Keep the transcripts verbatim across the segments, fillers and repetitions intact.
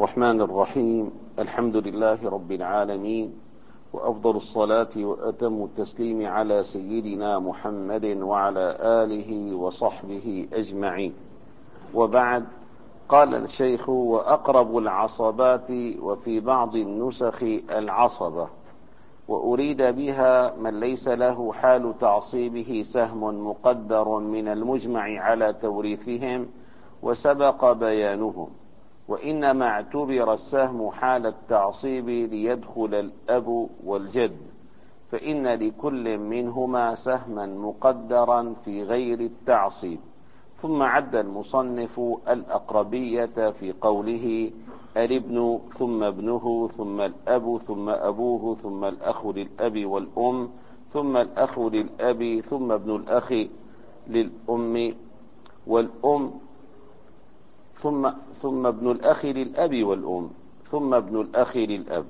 الرحمن الرحيم. الحمد لله رب العالمين، وأفضل الصلاة وأتم التسليم على سيدنا محمد وعلى آله وصحبه أجمعين. وبعد، قال الشيخ: وأقرب العصبات، وفي بعض النسخ العصبة، وأريد بها من ليس له حال تعصيبه سهم مقدر من المجمع على توريثهم وسبق بيانهم، وإنما اعتبر السهم حال التعصيب ليدخل الأب والجد، فإن لكل منهما سهما مقدرا في غير التعصيب. ثم عد المصنف الأقربية في قوله: الابن ثم ابنه ثم الأب ثم أبوه ثم الأخ للأب والأم ثم الأخ للأب ثم ابن الأخ للأم والأم ثم ثم ابن الأخ للأب والأم ثم ابن الأخ للأب.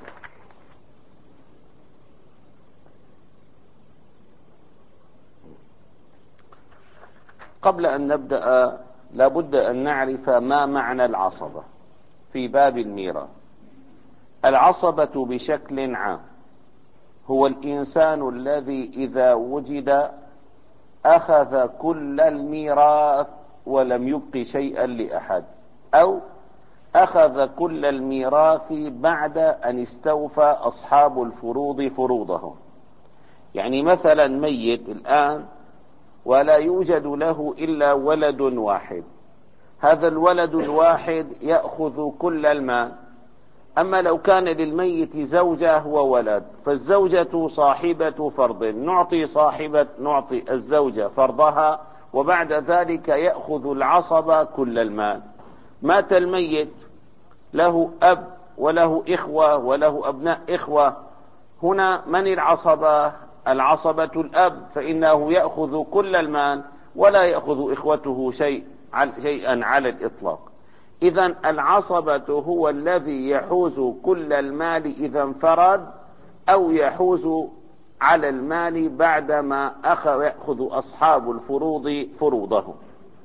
قبل أن نبدأ لابد أن نعرف ما معنى العصبة في باب الميراث. العصبة بشكل عام هو الإنسان الذي إذا وجد أخذ كل الميراث ولم يبق شيئا لأحد، أو أخذ كل الميراث بعد أن استوفى أصحاب الفروض فروضهم. يعني مثلا ميت الآن ولا يوجد له إلا ولد واحد، هذا الولد الواحد يأخذ كل المال. أما لو كان للميت زوجة وولد، فالزوجة صاحبة فرض، نعطي صاحبة نعطي الزوجة فرضها، وبعد ذلك يأخذ العصبة كل المال. مات الميت له أب وله إخوة وله أبناء إخوة، هنا من العصبة؟ العصبة الأب، فإنه يأخذ كل المال ولا يأخذ إخوته شيء شيئا على الإطلاق. إذن العصبة هو الذي يحوز كل المال إذا انفرد، أو يحوز على المال بعدما أخذ يأخذ أصحاب الفروض فروضهم.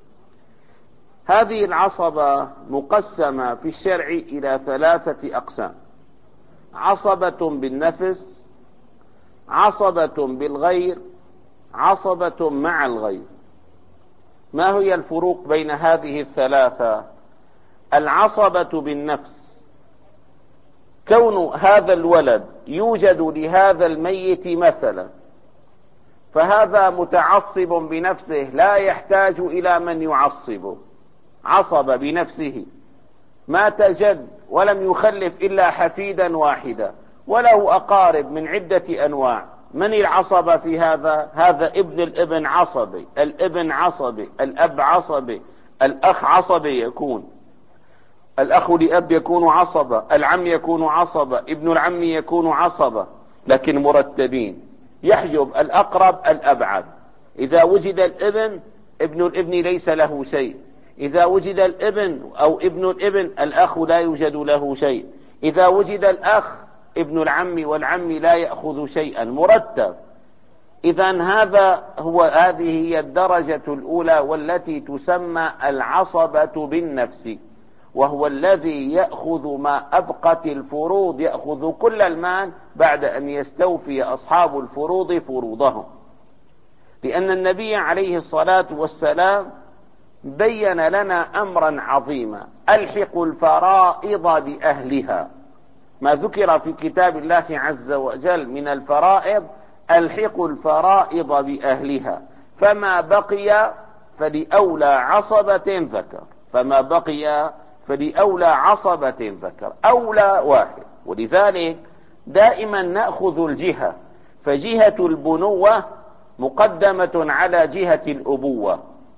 هذه العصبة مقسمة في الشرع إلى ثلاثة أقسام: عصبة بالنفس، عصبة بالغير، عصبة مع الغير. ما هي الفروق بين هذه الثلاثة؟ العصبة بالنفس كون هذا الولد يوجد لهذا الميت مثلا، فهذا متعصب بنفسه لا يحتاج إلى من يعصبه، عصب بنفسه. مات جد ولم يخلف إلا حفيدا واحدا، وله أقارب من عدة أنواع. من العصبة في هذا؟ هذا ابن الابن عصبي، الابن عصبي، الأب عصبي، الأخ عصبي يكون، الأخ لأب يكون عصبة، العم يكون عصبة، ابن العم يكون عصبة، لكن مرتبين، يحجب الأقرب الأبعد. إذا وجد الابن، ابن الابن ليس له شيء. إذا وجد الابن أو ابن الابن، الأخ لا يوجد له شيء. إذا وجد الأخ، ابن العم والعم لا يأخذ شيئا، مرتب. إذن هذا هو هذه هي الدرجة الأولى والتي تسمى العصبة بالنفس، وهو الذي يأخذ ما أبقت الفروض، يأخذ كل المال بعد أن يستوفي أصحاب الفروض فروضهم. لأن النبي عليه الصلاة والسلام بين لنا أمرا عظيما: ألحقوا الفرائض بأهلها. ما ذكر في كتاب الله عز وجل من الفرائض: ألحقوا الفرائض بأهلها، فما بقي فلأولى عصبة ذكر، فما بقي فلأولى عصبة ذكر، أولى واحد. ولذلك دائما نأخذ الجهة، فجهة البنوة مقدمة على جهة الأبوة،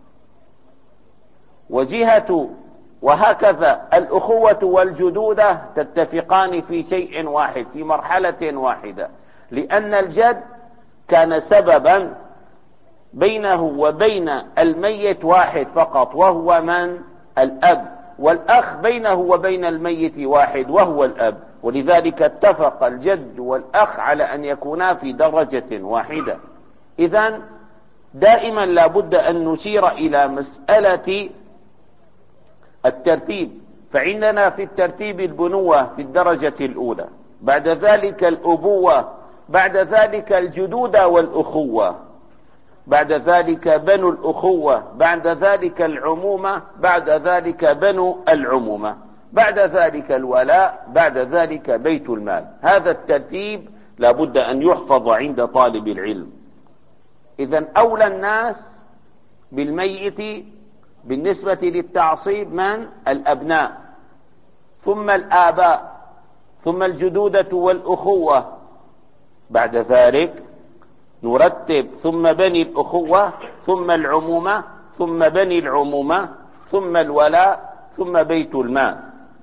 وجهة وهكذا الأخوة والجدودة تتفقان في شيء واحد، في مرحلة واحدة، لأن الجد كان سببا بينه وبين الميت واحد فقط، وهو من؟ الأب. والأخ بينه وبين الميت واحد، وهو الأب. ولذلك اتفق الجد والأخ على أن يكونا في درجة واحدة. إذن دائما لابد أن نشير إلى مسألة الترتيب فعندنا في الترتيب البنوة في الدرجة الأولى، بعد ذلك الأبوة، بعد ذلك الجدودة والأخوة، بعد ذلك بنو الأخوة، بعد ذلك العمومة، بعد ذلك بنو العمومة، بعد ذلك الولاء، بعد ذلك بيت المال. هذا الترتيب لابد أن يحفظ عند طالب العلم. إذن أولى الناس بالميت بالنسبة للتعصيب من؟ الأبناء، ثم الآباء، ثم الجدودة والأخوة، بعد ذلك نرتب ثم بني الأخوة، ثم العمومة، ثم بني العمومة، ثم الولاء، ثم بيت المال.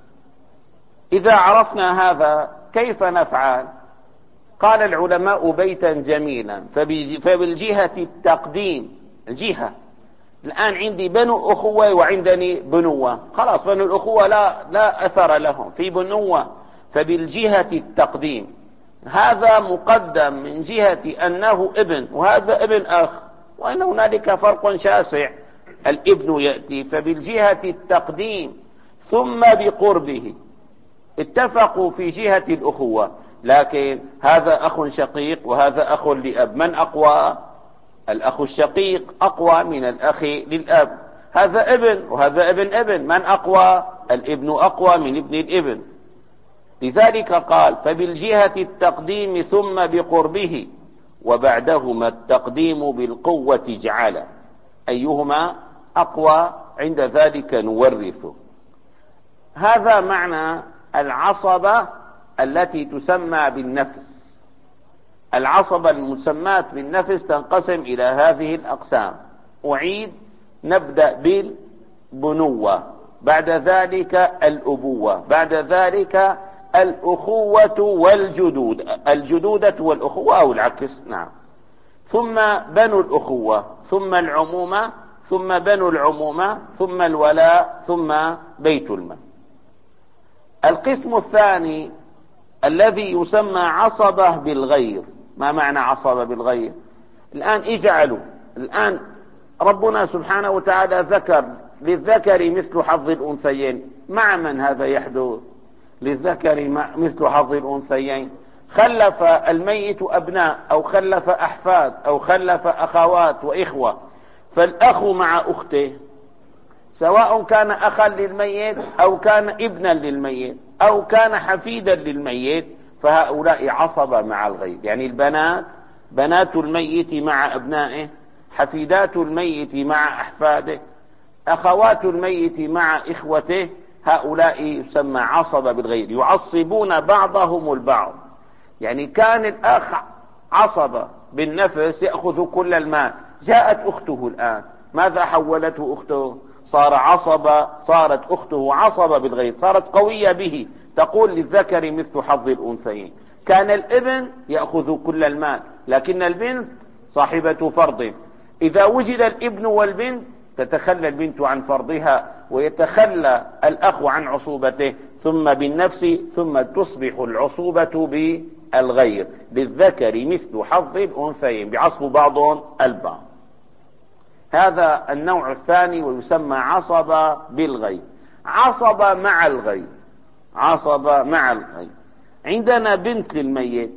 إذا عرفنا هذا كيف نفعل؟ قال العلماء بيتا جميلا، فبالجهة التقديم، الجهة الآن عندي بنو أخوة وعندني بنوة، خلاص بنو الأخوة لا, لا أثر لهم في بنوة، فبالجهة التقديم هذا مقدم من جهة أنه ابن وهذا ابن أخ، وأن هنالك فرق شاسع، الابن يأتي فبالجهة التقديم، ثم بقربه. اتفقوا في جهة الأخوة، لكن هذا أخ شقيق وهذا أخ لأب، من أقوى؟ الأخ الشقيق أقوى من الأخ للأب. هذا ابن وهذا ابن ابن، من أقوى؟ الابن أقوى من ابن الابن. لذلك قال فبالجهة التقديم ثم بقربه، وبعدهما التقديم بالقوة جعل، أيهما أقوى عند ذلك نورثه. هذا معنى العصبة التي تسمى بالنفس. العصبة المسماة بالنفس تنقسم إلى هذه الأقسام. أعيد، نبدأ بالبنوة، بعد ذلك الأبوة، بعد ذلك الأخوة والجدود، الجدودة والأخوة أو العكس، نعم، ثم بنو الأخوة، ثم العمومة، ثم بنو العمومة، ثم الولاء، ثم بيت المال. القسم الثاني الذي يسمى عصبة بالغير. ما معنى عصبة بالغير؟ الآن اجعلوا، الآن ربنا سبحانه وتعالى ذكر للذكر مثل حظ الأنثيين، مع من هذا يحدث؟ للذكر مثل حظ الأنثيين. خلف الميت أبناء أو خلف أحفاد أو خلف أخوات وإخوة، فالأخ مع أخته سواء كان أخا للميت أو كان ابنا للميت أو كان حفيدا للميت، فهؤلاء عصبة مع الغير. يعني البنات، بنات الميت مع أبنائه، حفيدات الميت مع أحفاده، أخوات الميت مع إخوته، هؤلاء يسمى عصبة بالغير، يعصبون بعضهم البعض. يعني كان الأخ عصبة بالنفس يأخذ كل المال، جاءت أخته الآن، ماذا حولته أخته؟ صار عصبة، صارت أخته عصبة بالغير، صارت قوية به، تقول للذكر مثل حظ الأنثيين. كان الابن يأخذ كل المال، لكن البنت صاحبة فرض. إذا وجد الابن والبنت تتخلى البنت عن فرضها ويتخلى الأخ عن عصوبته، ثم بالنفس، ثم تصبح العصوبة بالغير، للذكر مثل حظ الأنثيين، بعصب بعض البعض. هذا النوع الثاني ويسمى عصبة بالغير. عصبة مع الغير، عصبة مع الغير. عندنا بنت للميت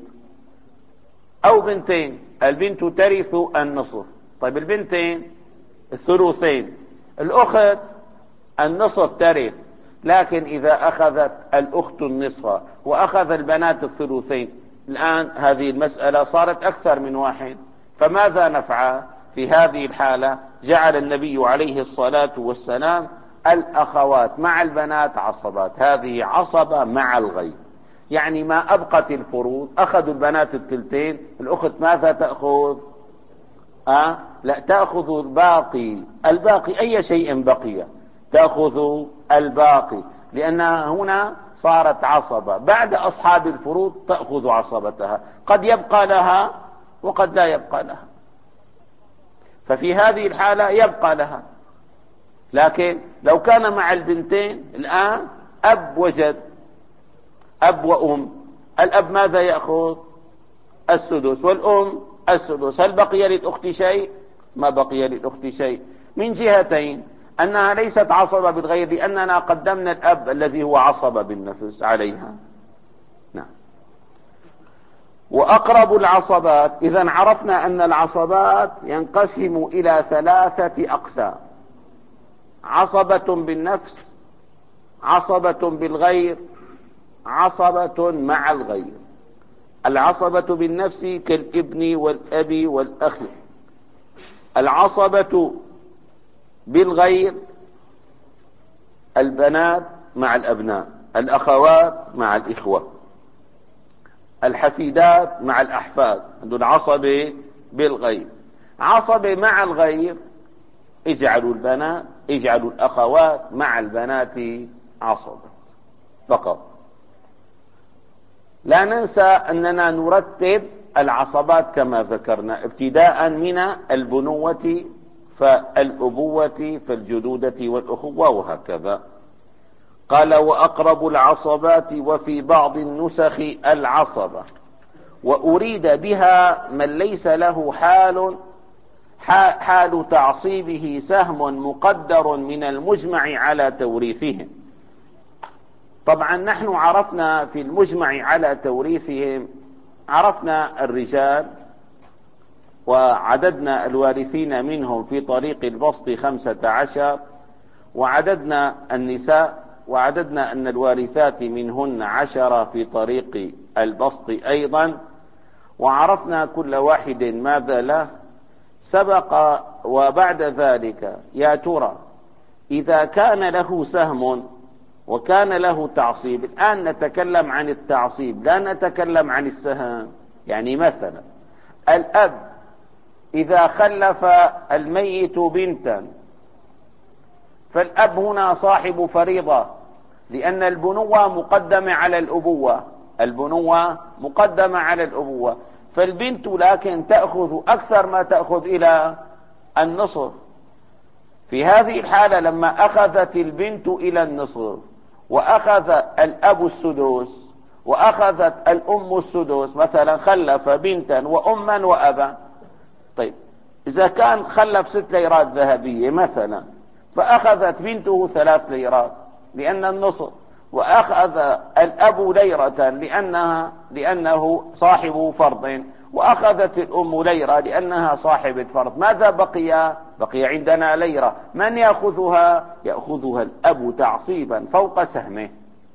أو بنتين، البنت ترث النصف، طيب البنتين الثلثين، الأخت النصف ترث، لكن إذا أخذت الأخت النصف وأخذ البنات الثلثين، الآن هذه المسألة صارت أكثر من واحد، فماذا نفعل في هذه الحالة؟ جعل النبي عليه الصلاة والسلام الأخوات مع البنات عصبات، هذه عصبة مع الغير. يعني ما أبقت الفروض، أخذوا البنات التلتين، الأخت ماذا تأخذ؟ أه؟ لا، تأخذ الباقي، الباقي أي شيء بقي تأخذ الباقي، لأنها هنا صارت عصبة، بعد أصحاب الفروض تأخذ عصبتها، قد يبقى لها وقد لا يبقى لها، ففي هذه الحالة يبقى لها. لكن لو كان مع البنتين الآن أب وجد، أب وأم، الأب ماذا يأخذ؟ السدس، والأم السدس، هل بقي للأخت شيء؟ ما بقي للأخت شيء، من جهتين. أنها ليست عصبة بالغير لأننا قدمنا الأب الذي هو عصبة بالنفس عليها. نعم. وأقرب العصبات، إذن عرفنا أن العصبات ينقسم إلى ثلاثة أقسام: عصبة بالنفس، عصبة بالغير، عصبة مع الغير. العصبة بالنفس كالابن والأب والأخ. العصبة بالغير البنات مع الأبناء، الأخوات مع الإخوة، الحفيدات مع الأحفاد، هذول عصبة بالغير. عصبة مع الغير اجعلوا البنات اجعلوا الأخوات مع البنات عصبة فقط. لا ننسى أننا نرتب العصبات كما ذكرنا ابتداء من البنوة فالأبوة فالجدودة والأخوة وهكذا. قال: وأقرب العصبات وفي بعض النسخ العصبة، وأريد بها من ليس له حال حال تعصيبه سهم مقدر من المجمع على توريثهم. طبعا نحن عرفنا في المجمع على توريثهم، عرفنا الرجال وعددنا الوارثين منهم في طريق البسط خمسة عشر، وعددنا النساء وعددنا أن الوارثات منهن عشرة في طريق البسط أيضا، وعرفنا كل واحد ماذا له سبق. وبعد ذلك يا ترى إذا كان له سهم وكان له تعصيب، الآن نتكلم عن التعصيب لا نتكلم عن السهم. يعني مثلا الأب إذا خلف الميت بنتا فالأب هنا صاحب فريضة، لأن البنوة مقدمة على الأبوة، البنوة مقدمة على الأبوة، فالبنت لكن تأخذ أكثر ما تأخذ إلى النصف. في هذه الحالة لما أخذت البنت إلى النصف وأخذ الأب السدس وأخذت الأم السدس، مثلا خلف بنتا وأما وأبا، طيب إذا كان خلف ست ليرات ذهبية مثلا فأخذت بنته ثلاث ليرات لأن النصف، وأخذ الأب ليرة لأنها لأنه صاحب فرض، وأخذت الأم ليرة لأنها صاحبة فرض. ماذا بقي؟ بقي عندنا ليرة. من يأخذها؟ يأخذها الأب تعصيبا فوق سهمه.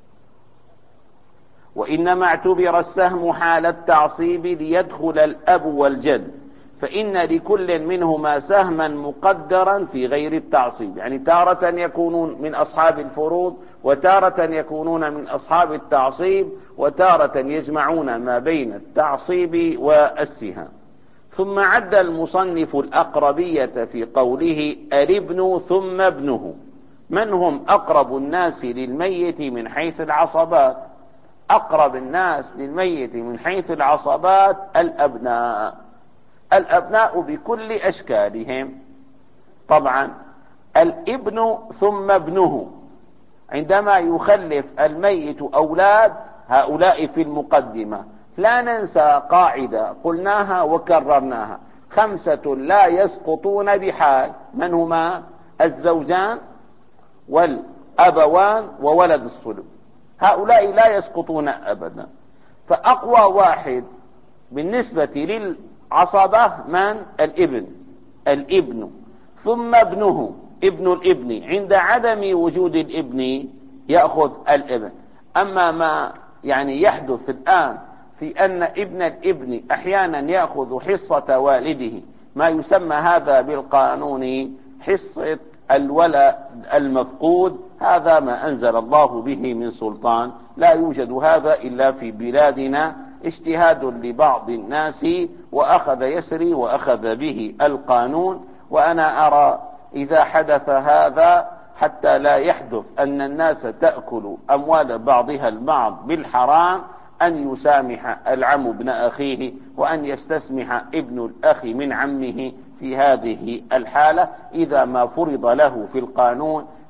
وإنما اعتبر السهم حال التعصيب ليدخل الأب والجد، فإن لكل منهما سهما مقدرا في غير التعصيب. يعني تارة يكونون من أصحاب الفروض، وتارة يكونون من أصحاب التعصيب، وتارة يجمعون ما بين التعصيب والسهام. ثم عد المصنف الأقربية في قوله الابن ثم ابنه. من هم أقرب الناس للميت من حيث العصبات؟ أقرب الناس للميت من حيث العصبات الأبناء، الأبناء بكل أشكالهم. طبعا الابن ثم ابنه، عندما يخلف الميت أولاد هؤلاء في المقدمة. لا ننسى قاعدة قلناها وكررناها: خمسة لا يسقطون بحال. من هما؟ الزوجان والأبوان وولد الصلب، هؤلاء لا يسقطون أبدا. فأقوى واحد بالنسبة للعصبة من؟ الابن، الابن ثم ابنه، ابن الابن. عند عدم وجود الابن يأخذ الابن. أما ما يعني يحدث الآن في أن ابن الابن أحيانا يأخذ حصة والده، ما يسمى هذا بالقانون حصة الولد المفقود، هذا ما أنزل الله به من سلطان، لا يوجد هذا إلا في بلادنا، اجتهاد لبعض الناس وأخذ يسري وأخذ به القانون. وأنا أرى إذا حدث هذا حتى لا يحدث أن الناس تأكل أموال بعضها البعض بالحرام، أن يسامح العم ابن أخيه، وأن يستسمح ابن الأخ من عمه في هذه الحالة إذا ما فرض له في القانون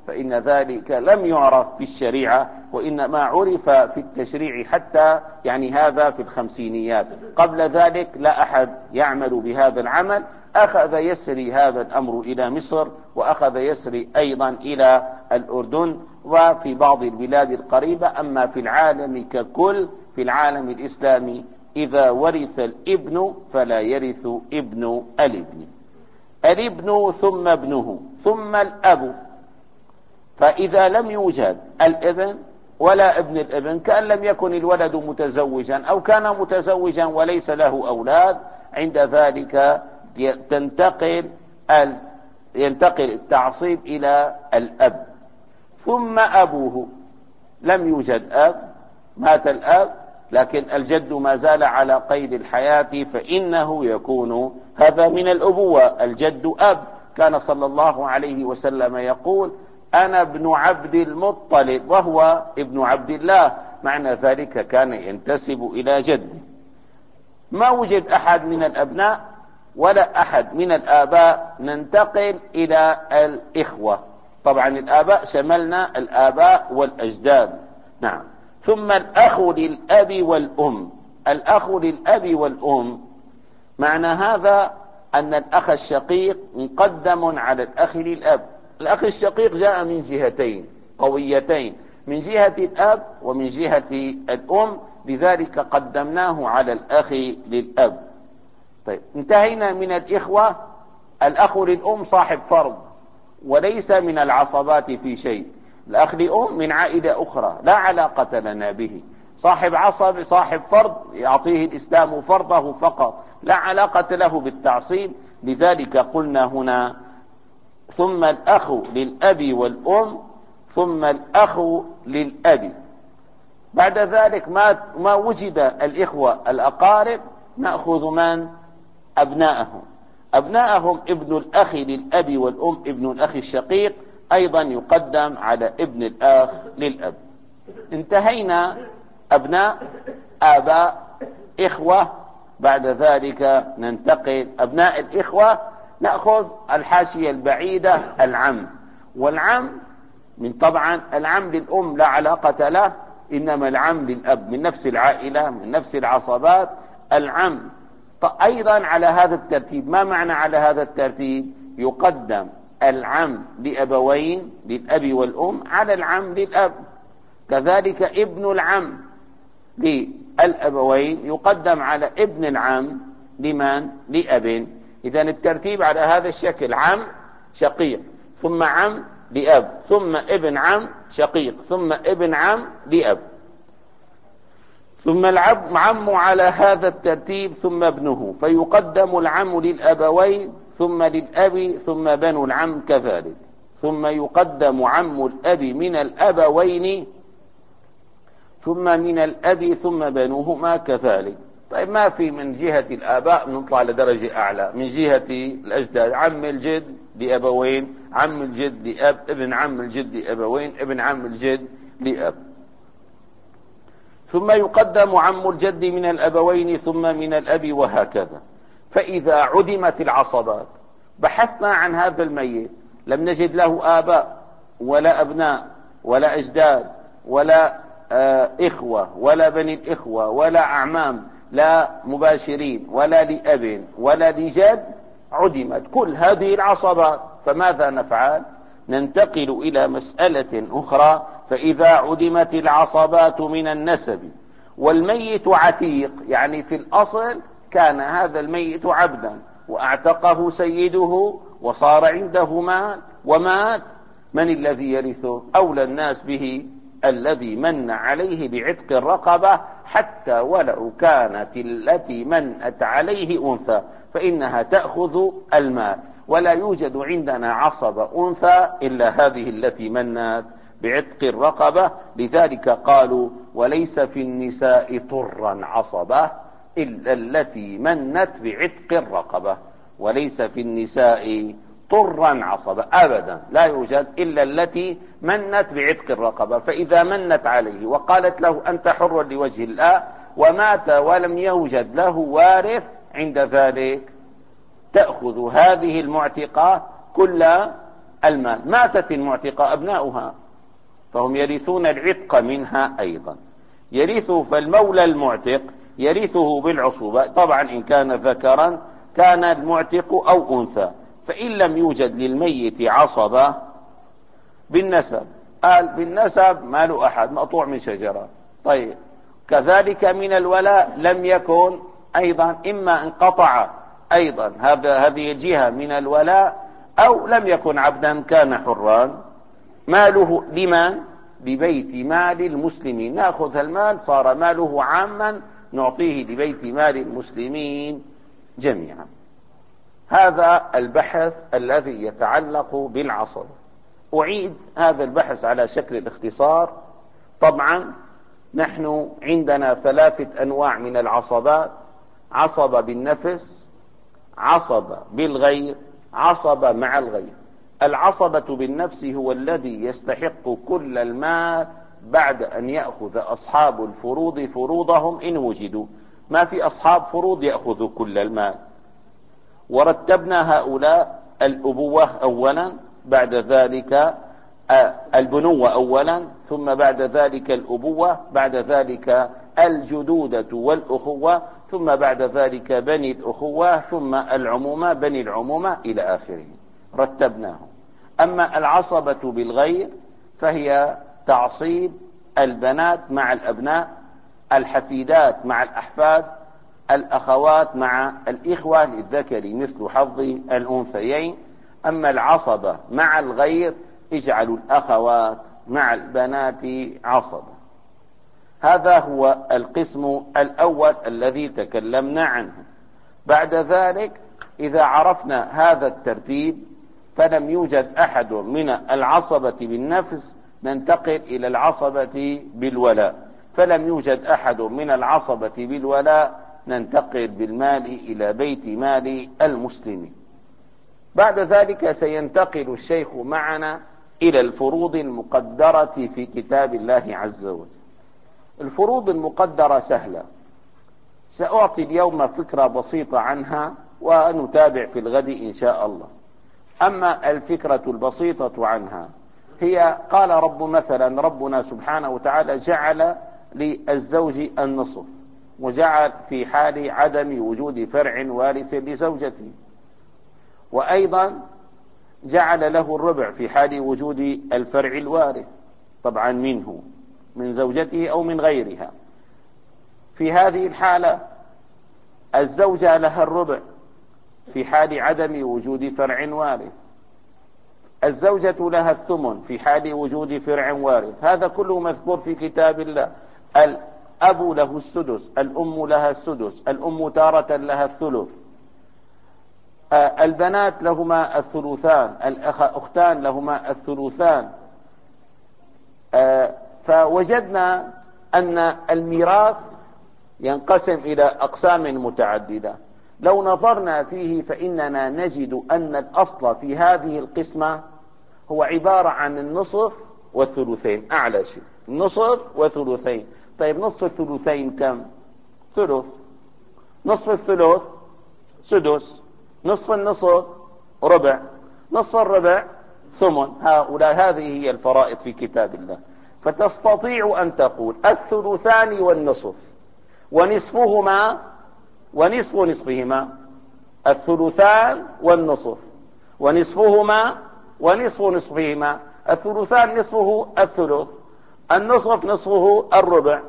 فإن ذلك لم يعرف في الشريعة، وإنما عرف في التشريع حتى يعني هذا في الخمسينيات. قبل ذلك لا أحد يعمل بهذا العمل. أخذ يسري هذا الأمر إلى مصر، وأخذ يسري أيضا إلى الأردن وفي بعض البلاد القريبة. أما في العالم ككل، في العالم الإسلامي، إذا ورث الابن فلا يرث ابن الابن. الابن ثم ابنه ثم الأب. فإذا لم يوجد الابن ولا ابن الابن، كأن لم يكن الولد متزوجا أو كان متزوجا وليس له أولاد، عند ذلك تنتقل ينتقل التعصيب إلى الأب. ثم أبوه، لم يوجد أب، مات الأب، لكن الجد ما زال على قيد الحياة، فإنه يكون هذا من الأبوة. الجد أب. كان صلى الله عليه وسلم يقول: أنا ابن عبد المطلب وهو ابن عبد الله، معنى ذلك كان ينتسب إلى جده. ما وجد أحد من الأبناء ولا أحد من الآباء، ننتقل إلى الإخوة. طبعا الآباء شملنا الآباء والأجداد. نعم. ثم الأخ للأب والأم. الأخ للأب والأم، معنى هذا أن الأخ الشقيق مقدم على الأخ للأب. الأخ الشقيق جاء من جهتين قويتين، من جهة الأب ومن جهة الأم، لذلك قدمناه على الأخ للأب. طيب، انتهينا من الإخوة. الأخ للأم صاحب فرض وليس من العصبات في شيء. الأخ لأم من عائلة أخرى لا علاقة لنا به، صاحب عصب، صاحب فرض يعطيه الإسلام فرضه فقط، لا علاقة له بالتعصيب. لذلك قلنا هنا: ثم الأخ للأب والأم ثم الأخ للأب. بعد ذلك ما, ما وجد الإخوة الأقارب، نأخذ من؟ أبناءهم. أبناءهم ابن الأخ للأب والأم ابن الأخ الشقيق أيضا يقدم على ابن الأخ للأب. انتهينا أبناء، آباء، إخوة. بعد ذلك ننتقل أبناء الإخوة، نأخذ الحاشية البعيدة العم. والعم من طبعا العم للأم لا علاقة له، إنما العم للأب، من نفس العائلة من نفس العصبات. العم أيضا على هذا الترتيب. ما معنى على هذا الترتيب؟ يقدم العم لأبوين للأب والأم على العم للأب. كذلك ابن العم للأبوين يقدم على ابن العم لمن؟ لأب. إذن الترتيب على هذا الشكل: عم شقيق، ثم عم لأب، ثم ابن عم شقيق، ثم ابن عم لأب، ثم العم على هذا الترتيب، ثم ابنه. فيقدم العم للأبوين ثم للأب ثم بنو العم كذلك، ثم يقدم عم الأب من الأبوين ثم من الأب ثم بنوهما كذلك. طيب، ما في من جهة الآباء نطلع لدرجة أعلى، من جهة الأجداد: عم الجد لأبوين، عم الجد لأب، ابن عم الجد لأبوين، ابن عم الجد لأب. ثم يقدم عم الجد من الأبوين ثم من الأب، وهكذا. فإذا عدمت العصبات، بحثنا عن هذا الميت، لم نجد له آباء ولا أبناء ولا أجداد ولا آه إخوة ولا بني الإخوة ولا أعمام، لا مباشرين ولا لأب ولا لجد، عدمت كل هذه العصبات. فماذا نفعل؟ ننتقل إلى مسألة أخرى. فإذا عدمت العصبات من النسب والميت عتيق، يعني في الأصل كان هذا الميت عبدا وأعتقه سيده وصار عنده مال ومات، من الذي يرثه؟ أولى الناس به الذي من عليه بعتق الرقبة، حتى ولو كانت التي منت عليه أنثى فإنها تأخذ المال. ولا يوجد عندنا عصب أنثى إلا هذه التي منت بعتق الرقبة. لذلك قالوا: وليس في النساء طرا عصبة إلا التي منت بعتق الرقبة. وليس في النساء طرا عصبة أبدا، لا يوجد إلا التي منت بعتق الرقبة. فإذا منت عليه وقالت له: أنت حر لوجه الله، ومات ولم يوجد له وارث، عند ذلك تأخذ هذه المعتقة كل المال. ماتت المعتقة أبناؤها فهم يرثون العتق منها أيضا، يرثه. فالمولى المعتق يرثه بالعصوبة، طبعا إن كان ذكرا كان المعتق أو أنثى. فإن لم يوجد للميت عصبة بالنسب، قال بالنسب مال أحد مقطوع من شجرة، طيب كذلك من الولاء لم يكن أيضا، إما انقطع أيضا هذا هذه الجهة من الولاء، أو لم يكن عبدا كان حرا، ماله لمن؟ لبيت مال المسلمين. نأخذ المال صار ماله عاما نعطيه لبيت مال المسلمين جميعا. هذا البحث الذي يتعلق بالعصبة. أعيد هذا البحث على شكل الاختصار. طبعا نحن عندنا ثلاثة أنواع من العصبات: عصبة بالنفس، عصبة بالغير، عصبة مع الغير. العصبة بالنفس هو الذي يستحق كل المال بعد أن يأخذ أصحاب الفروض فروضهم إن وجدوا. ما في أصحاب فروض يأخذوا كل المال. ورتبنا هؤلاء: الأبوة أولا، بعد ذلك البنوة أولا، ثم بعد ذلك الأبوة، بعد ذلك الجدودة والأخوة، ثم بعد ذلك بني الأخوة، ثم العمومة بني العمومة إلى آخره، رتبناه. أما العصبة بالغير فهي تعصيب البنات مع الأبناء، الحفيدات مع الأحفاد، الأخوات مع الإخوة، للذكر مثل حظ الأنثيين. أما العصبة مع الغير اجعلوا الأخوات مع البنات عصبة. هذا هو القسم الأول الذي تكلمنا عنه. بعد ذلك إذا عرفنا هذا الترتيب فلم يوجد أحد من العصبة بالنفس، ننتقل إلى العصبة بالولاء. فلم يوجد أحد من العصبة بالولاء، ننتقل بالمال إلى بيت مال المسلمين. بعد ذلك سينتقل الشيخ معنا إلى الفروض المقدرة في كتاب الله عز وجل. الفروض المقدرة سهلة، سأعطي اليوم فكرة بسيطة عنها ونتابع في الغد إن شاء الله. أما الفكرة البسيطة عنها هي: قال رب مثلا ربنا سبحانه وتعالى جعل للزوج النصف، وجعل في حال عدم وجود فرع وارث لزوجته، وأيضا جعل له الربع في حال وجود الفرع الوارث، طبعا منه من زوجته أو من غيرها. في هذه الحالة الزوجة لها الربع في حال عدم وجود فرع وارث، الزوجة لها الثمن في حال وجود فرع وارث. هذا كله مذكور في كتاب الله. الأب له السدس، الأم لها السدس، الأم تارة لها الثلث، البنات لهما الثلثان، الأختان لهما الثلثان. فوجدنا أن الميراث ينقسم إلى أقسام متعددة. لو نظرنا فيه فإننا نجد أن الأصل في هذه القسمة هو عبارة عن النصف والثلثين، أعلى شيء نصف وثلثين. طيب نصف الثلثين كم؟ ثلث. نصف الثلث سدس. نصف النصف ربع. نصف الربع ثمن. هؤلاء هذه هي الفرائض في كتاب الله. فتستطيع أن تقول الثلثان والنصف ونصفهما ونصف نصفهما، الثلثان والنصف ونصفهما ونصف نصفهما. الثلثان نصفه الثلث، النصف نصفه الربع،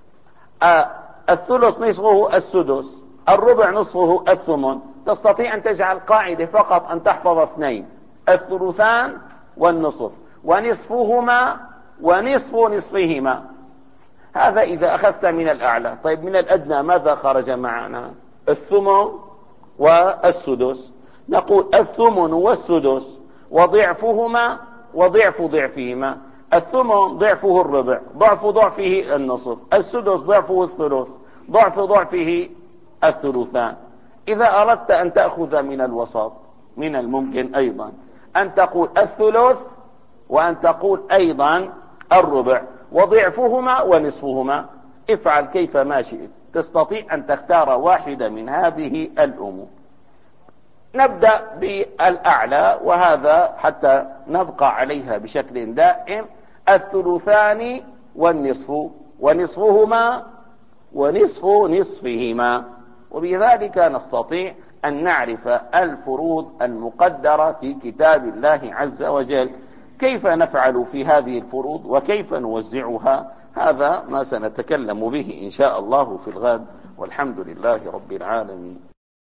الثلث نصفه السدس، الربع نصفه الثمن. تستطيع أن تجعل قاعدة فقط أن تحفظ اثنين: الثلثان والنصف ونصفهما ونصف نصفهما. هذا إذا أخذت من الأعلى. طيب من الأدنى ماذا خرج معنا؟ الثمن والسدس. نقول الثمن والسدس وضعفهما وضعف ضعفهما. الثمن ضعفه الربع، ضعف ضعفه النصف، السدس ضعفه الثلث، ضعف ضعفه الثلثان. إذا أردت أن تأخذ من الوسط من الممكن أيضا أن تقول الثلث وأن تقول أيضا الربع وضعفهما ونصفهما. افعل كيف ما شئت، تستطيع أن تختار واحدة من هذه الأمور. نبدأ بالأعلى، وهذا حتى نبقى عليها بشكل دائم: الثلثان والنصف ونصفهما ونصف نصفهما. وبذلك نستطيع أن نعرف الفروض المقدرة في كتاب الله عز وجل. كيف نفعل في هذه الفروض وكيف نوزعها؟ هذا ما سنتكلم به إن شاء الله في الغد، والحمد لله رب العالمين.